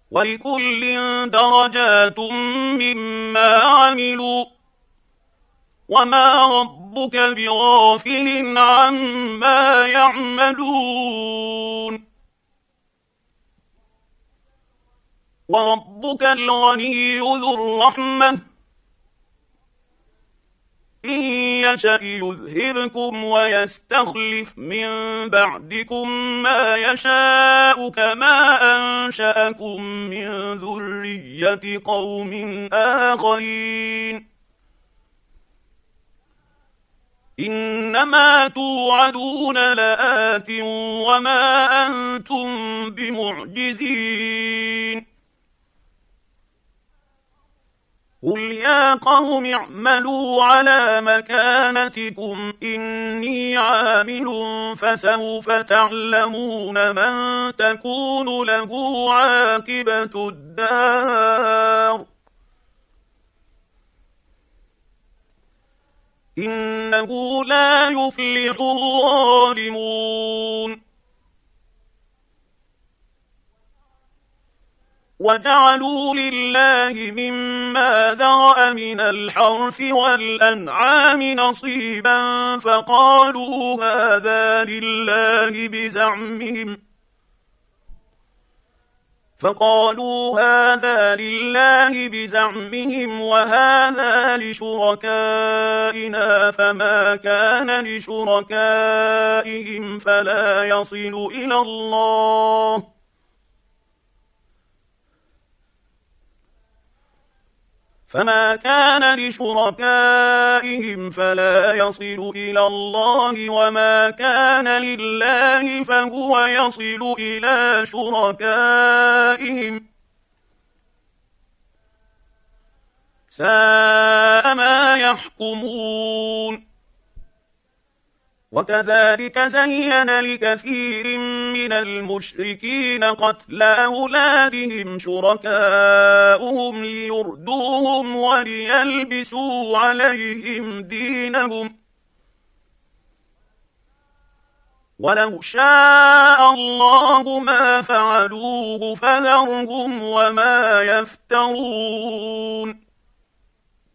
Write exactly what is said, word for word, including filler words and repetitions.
ولكل درجات مما عملوا وما ربك بغافل عما يعملون وربك الغني ذو الرحمة إن يشأ يذهبكم ويستخلف من بعدكم ما يشاء كما أنشأكم من ذرية قوم آخرين إنما توعدون لآت وما أنتم بمعجزين قل يا قوم اعملوا على مكانتكم إني عامل فسوف تعلمون من تكون له عاقبة الدار إنه لا يفلح الظالمون وجعلوا لله مما ذرأ من الحرث والأنعام نصيبا فقالوا هذا لله بزعمهم فقالوا هذا لله بزعمهم وهذا لشركائنا فما كان لشركائهم فلا يصل إلى الله فما كان لشركائهم فلا يصل إلى الله وما كان لله فهو يصل إلى شركائهم ساء ما يحكمون وكذلك زين لكثير من المشركين قتل أولادهم شركاؤهم ليردوهم وليلبسوا عليهم دينهم ولو شاء الله ما فعلوه فذرهم وما يفترون